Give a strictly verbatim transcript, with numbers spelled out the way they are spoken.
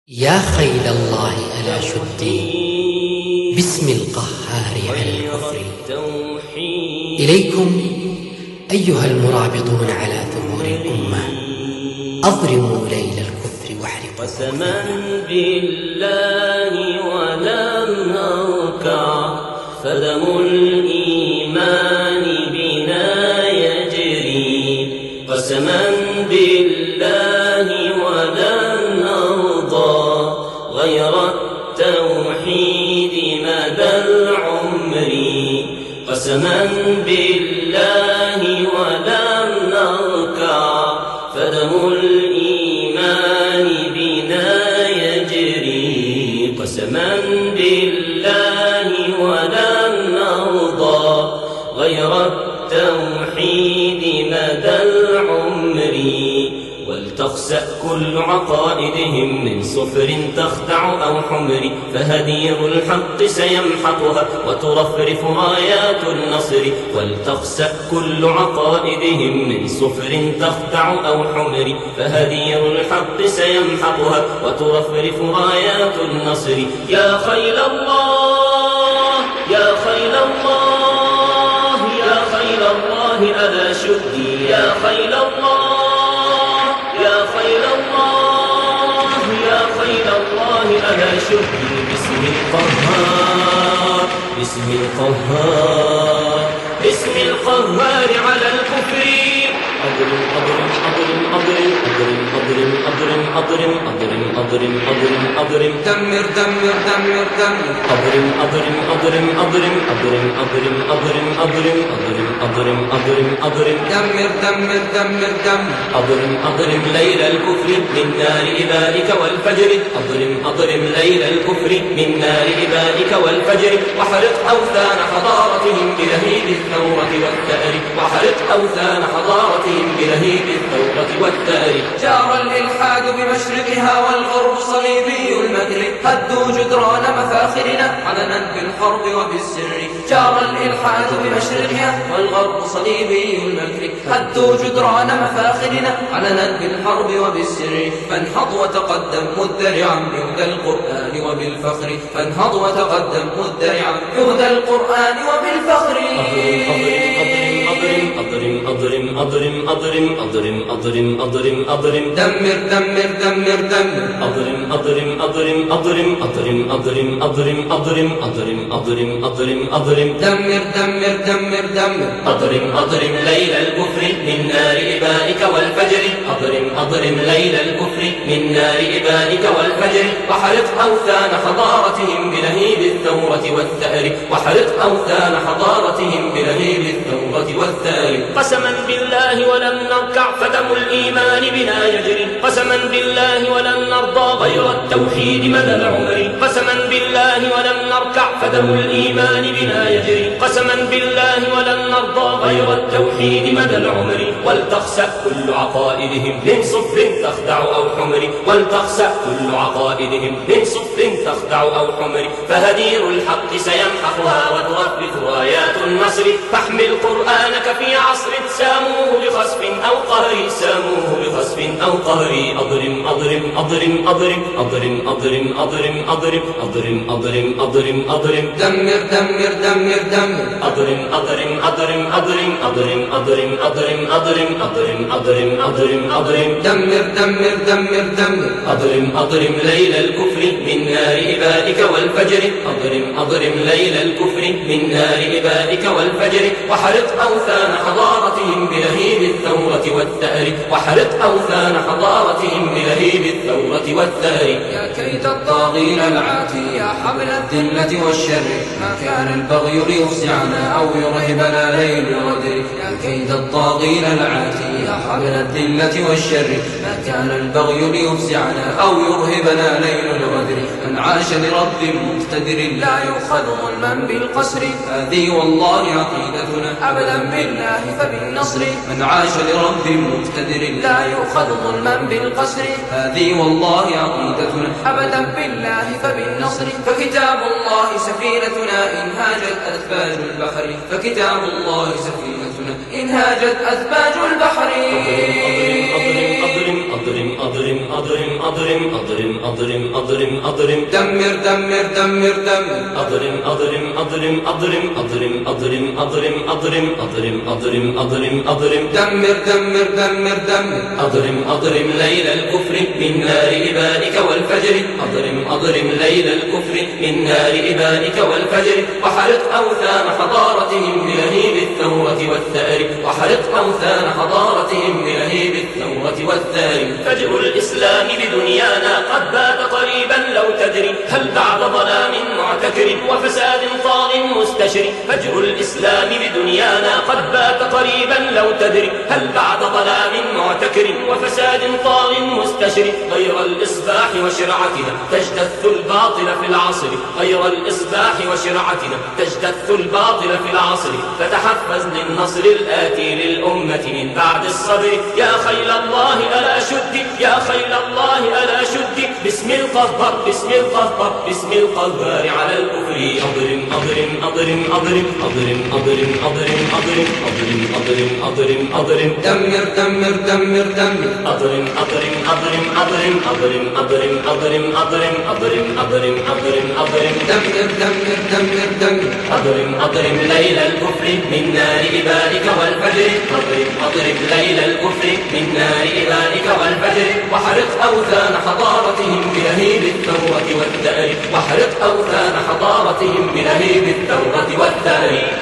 يا خيل الله ألا شدي باسم القهار على الكفر. إليكم أيها المرابطون على ثغور الأمة، أضرموا ليل الكفر واحرقوا. قسما بالله ولم نركع فدم الإيمان بنا يجري. قسما بالله ولن نرضى غير التوحيد مدى العمر. قسما بالله ولم نركع فدم الإيمان بنا يجري. قسما بالله ولن نرضى غير التوحيد مدى العمر. ولتخسأ كل عقائدهم من صفر تخدع أو حمر، فهدير الحق سيمحقها وترفرف رايات النصر. ولتخسأ كل عقائدهم من صفر تخدع أو حمر، فهدير الحق سيمحقها وترفرف رايات النصر. يا خيل الله يا خيل الله يا خيل الله ألا شدي. يا خيل الله يا خيل الله يا خيل الله ألا شدي. باسم القهار باسم القهار باسم القهار على الكفر. أضرم أضرم أضرم أضرم أضرم أضرم أضرم أضرم أضرم أضرم أضرم دمر دمر دمر دمر أضرم أضرم أضرم أضرم أضرم أضرم أضرم أضرم أضرم أضرم أضرم أضرم دمر دمر دمر دمر أضرم أضرم ليل الكفر من نار إبائك والفجر. أضرم أضرم ليل الكفر من نار إبائك والفجر. وحرق أوثان حضارتهم بلهيب الثورة والثأر. وحرق أوثان حضارتهم بلهيب الثورة والثأر. جار الإلحاد بمشرقها والغرب صليبي المكر، هدوا جدران مفاخرنا علنا بالحرب وبالسر. جار الإلحاد بمشرقها والغرب صليبي المكر، هدوا جدران مفاخرنا علنا بالحرب وبالسر. فانهض وتقدم مدرعا بهدى القرآن وبالفخر. فانهض وتقدم مدرعا بهدى القرآن وبالفخر. أضرم أضرم أضرم أضرم أضرم أضرم أضرم أضرم أضرم دمر دمر دمر دمر أضرم أضرم أضرم أضرم أضرم أضرم أضرم أضرم أضرم أضرم أضرم أضرم دمر دمر دمر دمر أضرم أضرم ليل الكفر من نار إبائك والفجر. أضرم أضرم ليل الكفر من نار إبائك والفجر. وحرق أوثان حضارتهم بلهيب الثورة والثأر. وحرق أوثان حضارتهم بلهيب الثورة والثأر. قسما بالله ولن نركع فدم الإيمان بنا يجري. قسما بالله ولن نرضى غير التوحيد مدى العمر. قسما بالله ولن نركع فدم الإيمان بنا يجري. قسما بالله ولن نرضى غير التوحيد مدى العمر. ولتخسأ كل عقائدهم من صفر تخدع أو حمر. ولتخسأ كل عقائدهم من صفر تخدع أو حمر، فهدير الحق سيمحقها وترفرف رايات النصر. فاحمل قرآنك في عصر ساموه بخسف أو قهر. ساموه بخسف أو قهر. أضرم أضرم أضرم أضرم أضرم أضرم أضرم أضرم أضرم أضرم أضرم أضرم دمر دمر دمر دمر أضرم أضرم أضرم أضرم أضرم أضرم أضرم أضرم أضرم أضرم أضرم أضرم دمر دمر دمر دمر أضرم أضرم ليل الكفر من نار إبائك والفجر. أضرم أضرم ليل الكفر من نار إبائك والفجر. وحرق أوثان حضارتهم بلهيب الثورة والثأر. وحرق أوثان حضارتهم بلهيب الثورة والثأر. يا كيد الطاغين العاتي يا حبل الذلة والشر، ما كان البغي ليفزعنا أو يرهبنا ليل الغدر. يا كيد الطاغين العاتي يا حبل الذلة والشر، ما كان البغي ليفزعنا أو يرهبنا ليل الغدر. من عاش لرب مقتدر لا يؤخذ ظلما بالقسر، هذه والله عقيدتنا أبدا بالله فبالنصر. من عاش لرب مقتدر لا يؤخذ ظلما بالقسر، هذه والله عقيدتنا أبدا بالله فبالنصر. فكتاب الله سفينتنا إن هاجت أثباج البحر. فكتاب الله سفينتنا إن هاجت أثباج البحر. أضرم أضرم أضرم أضرم أضرم أضرم أضرم أضرم أضرم أضرم أضرم دمر دمر دمر دمر أضرم أضرم أضرم أضرم أضرم أضرم أضرم أضرم أضرم أضرم أضرم أضرم دمر دمر دمر دمر أضرم أضرم ليل الكفر من نار إبائك والفجر أضرم أضرم ليل الكفر من نار إبائك والفجر وحرق أوثان حضارتهم بلهيب الثورة والثأر وحرق أوثان حضارتهم بلهيب الثورة والثأر فجر الإسلام بدنيانا قد بات قريبا لو تدري هل بعد ظلام معتكر وفساد طاغ مستشر فجر الإسلام بدنيانا قد بات قريبا لو تدري هل بعد ظلام معتكر وفساد طاغ مستشر غير الإصباح وشرعتنا تجتث الباطل في العصر غير الإصباح وشرعتنا تجتث الباطل في العصر فتحفز للنصر الآتي للأمة من بعد الصبر يا خيل الله ألا شد يا خيل الله ألا شد باسم القهر باسم القهر باسم القهار على الكفر أضرم أضرم أضرم أضرم أضرم أضرم أضرم أضرم أضرم أضرم أضرم أضرم دمر دمر دمر دمر أضرم أضرم أضرم أضرم أضرم أضرم أضرم أضرم أضرم أضرم أضرم أضرم دمر دمر دمر دمر أضرم أضرم ليل الكفر من نار إبائك والفجر أضرم أضرم ليل الكفر من نار إبائك والفجر وحرق أوثان حضارتهم بلهيب الثورة والثأر وحرق أوثان حضارتهم بلهيب الثورة والثأر